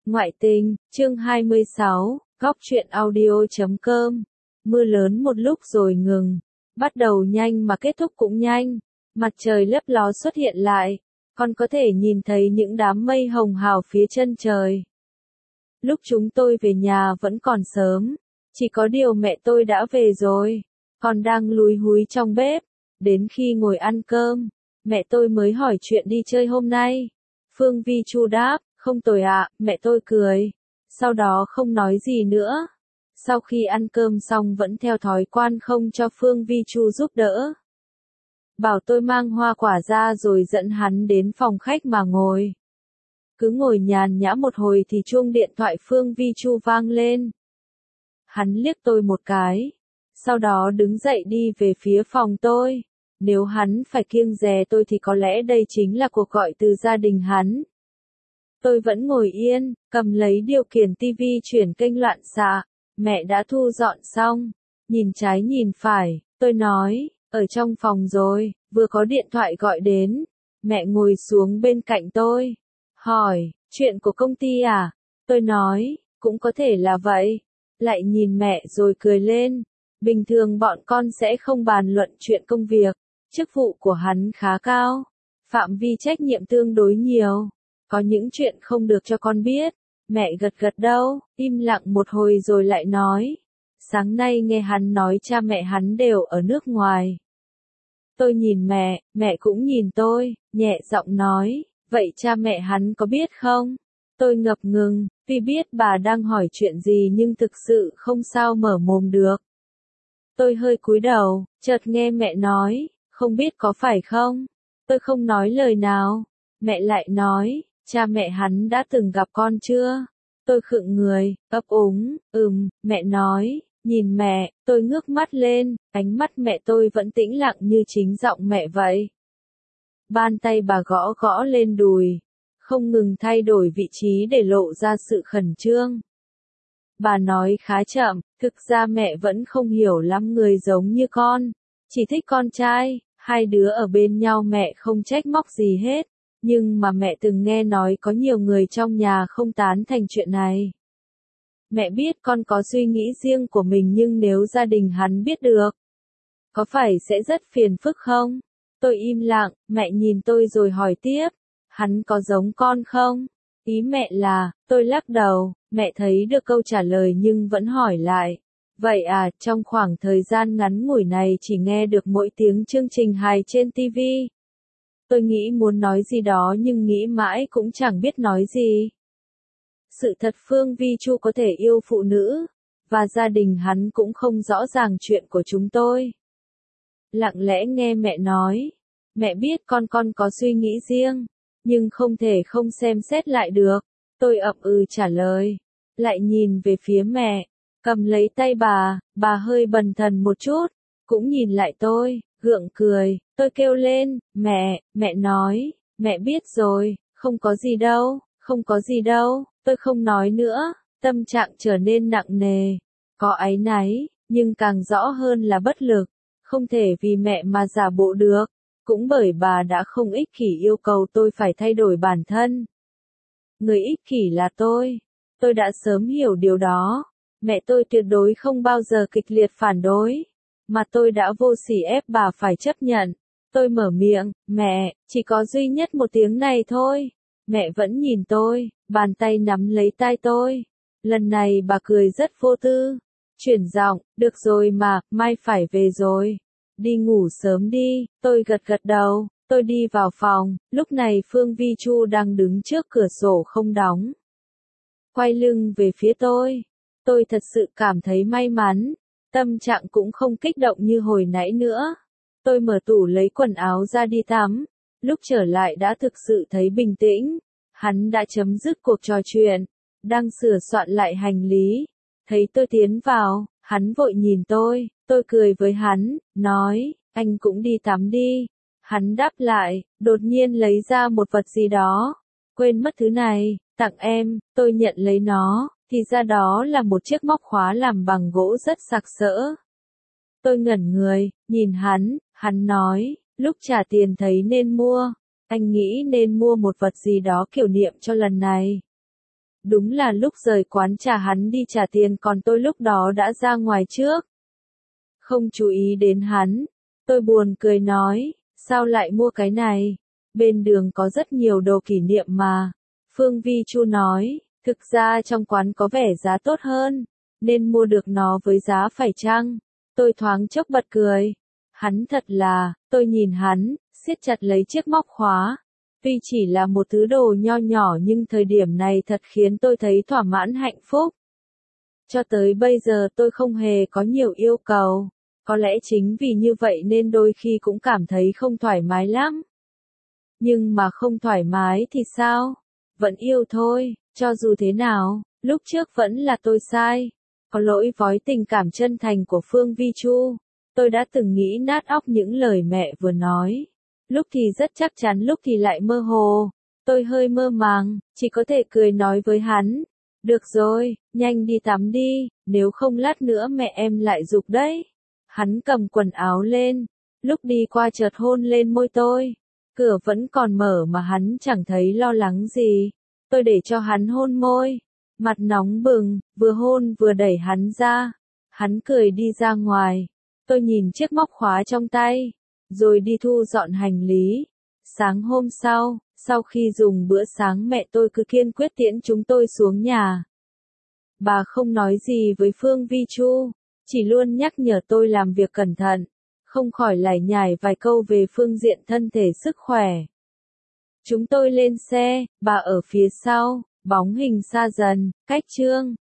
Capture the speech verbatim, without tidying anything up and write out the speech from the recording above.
Ngoại tình, chương hai mươi sáu, góc truyện audio chấm com. Mưa lớn một lúc rồi ngừng, bắt đầu nhanh mà kết thúc cũng nhanh. Mặt trời lấp ló xuất hiện lại, còn có thể nhìn thấy những đám mây hồng hào phía chân trời. Lúc chúng tôi về nhà vẫn còn sớm, chỉ có điều mẹ tôi đã về rồi, còn đang lúi húi trong bếp. Đến khi ngồi ăn cơm, mẹ tôi mới hỏi chuyện đi chơi hôm nay. Phương Vi Chu đáp, không tồi ạ, mẹ tôi cười. Sau đó không nói gì nữa. Sau khi ăn cơm xong vẫn theo thói quen không cho Phương Vi Chu giúp đỡ. Bảo tôi mang hoa quả ra rồi dẫn hắn đến phòng khách mà ngồi. Cứ ngồi nhàn nhã một hồi thì chuông điện thoại Phương Vi Chu vang lên. Hắn liếc tôi một cái, sau đó đứng dậy đi về phía phòng tôi. Nếu hắn phải kiêng dè tôi thì có lẽ đây chính là cuộc gọi từ gia đình hắn. Tôi vẫn ngồi yên, cầm lấy điều khiển tivi chuyển kênh loạn xạ. Mẹ đã thu dọn xong. Nhìn trái nhìn phải, tôi nói, ở trong phòng rồi, vừa có điện thoại gọi đến. Mẹ ngồi xuống bên cạnh tôi. Hỏi, chuyện của công ty à? Tôi nói, cũng có thể là vậy. Lại nhìn mẹ rồi cười lên. Bình thường bọn con sẽ không bàn luận chuyện công việc. Chức vụ của hắn khá cao. Phạm vi trách nhiệm tương đối nhiều. Có những chuyện không được cho con biết. Mẹ gật gật đầu, im lặng một hồi rồi lại nói. Sáng nay nghe hắn nói cha mẹ hắn đều ở nước ngoài. Tôi nhìn mẹ, mẹ cũng nhìn tôi, nhẹ giọng nói, vậy cha mẹ hắn có biết không? Tôi ngập ngừng, vì biết bà đang hỏi chuyện gì nhưng thực sự không sao mở mồm được. Tôi hơi cúi đầu, chợt nghe mẹ nói, không biết có phải không? Tôi không nói lời nào. Mẹ lại nói, cha mẹ hắn đã từng gặp con chưa? Tôi khựng người, ấp úng, ừm, mẹ nói, nhìn mẹ, tôi ngước mắt lên, ánh mắt mẹ tôi vẫn tĩnh lặng như chính giọng mẹ vậy. Bàn tay bà gõ gõ lên đùi, không ngừng thay đổi vị trí để lộ ra sự khẩn trương. Bà nói khá chậm, thực ra mẹ vẫn không hiểu lắm người giống như con, chỉ thích con trai, hai đứa ở bên nhau mẹ không trách móc gì hết. Nhưng mà mẹ từng nghe nói có nhiều người trong nhà không tán thành chuyện này. Mẹ biết con có suy nghĩ riêng của mình nhưng nếu gia đình hắn biết được, có phải sẽ rất phiền phức không? Tôi im lặng, mẹ nhìn tôi rồi hỏi tiếp, hắn có giống con không? Ý mẹ là, tôi lắc đầu, mẹ thấy được câu trả lời nhưng vẫn hỏi lại. Vậy à, trong khoảng thời gian ngắn ngủi này chỉ nghe được mỗi tiếng chương trình hài trên ti vi. Tôi nghĩ muốn nói gì đó nhưng nghĩ mãi cũng chẳng biết nói gì. Sự thật Phương Vi Chu có thể yêu phụ nữ, và gia đình hắn cũng không rõ ràng chuyện của chúng tôi. Lặng lẽ nghe mẹ nói, mẹ biết con con có suy nghĩ riêng, nhưng không thể không xem xét lại được. Tôi ậm ừ trả lời, lại nhìn về phía mẹ, cầm lấy tay bà, bà hơi bần thần một chút, cũng nhìn lại tôi. Gượng cười, tôi kêu lên, mẹ, mẹ nói, mẹ biết rồi, không có gì đâu, không có gì đâu, tôi không nói nữa, tâm trạng trở nên nặng nề, có áy náy, nhưng càng rõ hơn là bất lực, không thể vì mẹ mà giả bộ được, cũng bởi bà đã không ích kỷ yêu cầu tôi phải thay đổi bản thân. Người ích kỷ là tôi, tôi đã sớm hiểu điều đó, mẹ tôi tuyệt đối không bao giờ kịch liệt phản đối. Mà tôi đã vô sỉ ép bà phải chấp nhận. Tôi mở miệng, mẹ, chỉ có duy nhất một tiếng này thôi. Mẹ vẫn nhìn tôi, bàn tay nắm lấy tai tôi. Lần này bà cười rất vô tư. Chuyển giọng, được rồi mà, mai phải về rồi. Đi ngủ sớm đi, tôi gật gật đầu. Tôi đi vào phòng, lúc này Phương Vi Chu đang đứng trước cửa sổ không đóng. Quay lưng về phía tôi. Tôi thật sự cảm thấy may mắn. Tâm trạng cũng không kích động như hồi nãy nữa. Tôi mở tủ lấy quần áo ra đi tắm. Lúc trở lại đã thực sự thấy bình tĩnh. Hắn đã chấm dứt cuộc trò chuyện. Đang sửa soạn lại hành lý. Thấy tôi tiến vào, hắn vội nhìn tôi. Tôi cười với hắn, nói, anh cũng đi tắm đi. Hắn đáp lại, đột nhiên lấy ra một vật gì đó. Quên mất thứ này, tặng em, tôi nhận lấy nó. Thì ra đó là một chiếc móc khóa làm bằng gỗ rất sặc sỡ. Tôi ngẩn người, nhìn hắn, hắn nói, lúc trả tiền thấy nên mua, anh nghĩ nên mua một vật gì đó kỷ niệm cho lần này. Đúng là lúc rời quán trà hắn đi trả tiền còn tôi lúc đó đã ra ngoài trước. Không chú ý đến hắn, tôi buồn cười nói, sao lại mua cái này? Bên đường có rất nhiều đồ kỷ niệm mà. Phương Vi Chu nói, thực ra trong quán có vẻ giá tốt hơn, nên mua được nó với giá phải chăng? Tôi thoáng chốc bật cười. Hắn thật là, tôi nhìn hắn, siết chặt lấy chiếc móc khóa. Tuy chỉ là một thứ đồ nho nhỏ nhưng thời điểm này thật khiến tôi thấy thỏa mãn hạnh phúc. Cho tới bây giờ tôi không hề có nhiều yêu cầu. Có lẽ chính vì như vậy nên đôi khi cũng cảm thấy không thoải mái lắm. Nhưng mà không thoải mái thì sao? Vẫn yêu thôi, cho dù thế nào, lúc trước vẫn là tôi sai. Có lỗi với tình cảm chân thành của Phương Vi Chu. Tôi đã từng nghĩ nát óc những lời mẹ vừa nói. Lúc thì rất chắc chắn lúc thì lại mơ hồ. Tôi hơi mơ màng, chỉ có thể cười nói với hắn. Được rồi, nhanh đi tắm đi, nếu không lát nữa mẹ em lại giục đấy. Hắn cầm quần áo lên, lúc đi qua chợt hôn lên môi tôi. Cửa vẫn còn mở mà hắn chẳng thấy lo lắng gì. Tôi để cho hắn hôn môi. Mặt nóng bừng, vừa hôn vừa đẩy hắn ra. Hắn cười đi ra ngoài. Tôi nhìn chiếc móc khóa trong tay, rồi đi thu dọn hành lý. Sáng hôm sau, sau khi dùng bữa sáng mẹ tôi cứ kiên quyết tiễn chúng tôi xuống nhà. Bà không nói gì với Phương Vi Chu, chỉ luôn nhắc nhở tôi làm việc cẩn thận, không khỏi lải nhải vài câu về phương diện thân thể sức khỏe. Chúng tôi lên xe, bà ở phía sau, bóng hình xa dần, cách Trương